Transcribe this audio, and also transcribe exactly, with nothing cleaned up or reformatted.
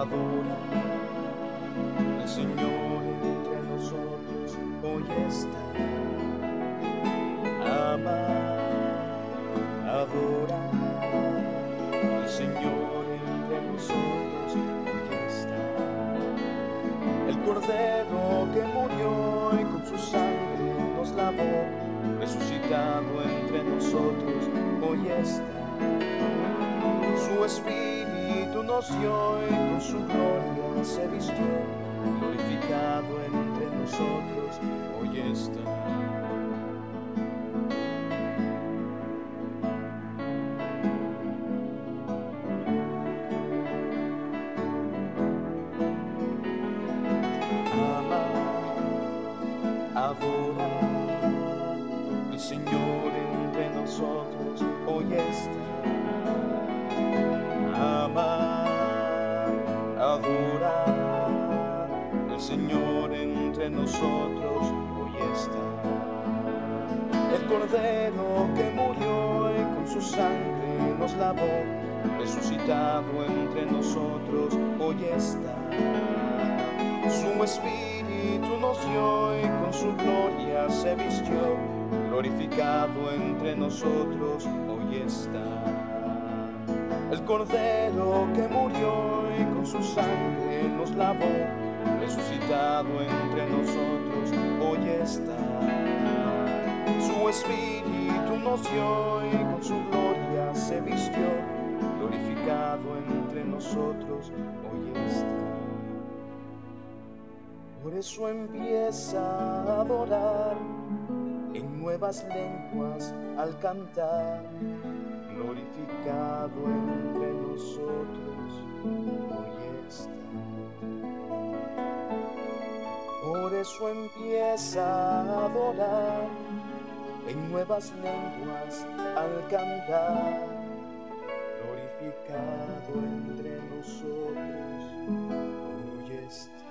Adora al Señor entre nosotros, hoy está. Ama, adora al Señor entre nosotros, hoy está. El Cordero que murió y con su sangre nos lavó, resucitado entre nosotros, hoy está. Su Espíritu nos dio y con su gloria se vistió, glorificado entre nosotros, hoy está. Ama, adora al Señor entre nosotros, hoy está. Ama, adora al Señor entre nosotros, hoy está. El Cordero que murió y con su sangre nos lavó, resucitado entre nosotros, hoy está. Su Espíritu nos dio y con su gloria se vistió, glorificado entre nosotros, hoy está. El Cordero que murió y con su sangre nos lavó, resucitado entre nosotros, hoy está. Su Espíritu nos dio y con su gloria se vistió, glorificado entre nosotros, hoy está. Por eso empieza a adorar en nuevas lenguas al cantar, glorificado entre nosotros, hoy está. Por eso empieza a adorar en nuevas lenguas al cantar, glorificado entre nosotros, hoy está.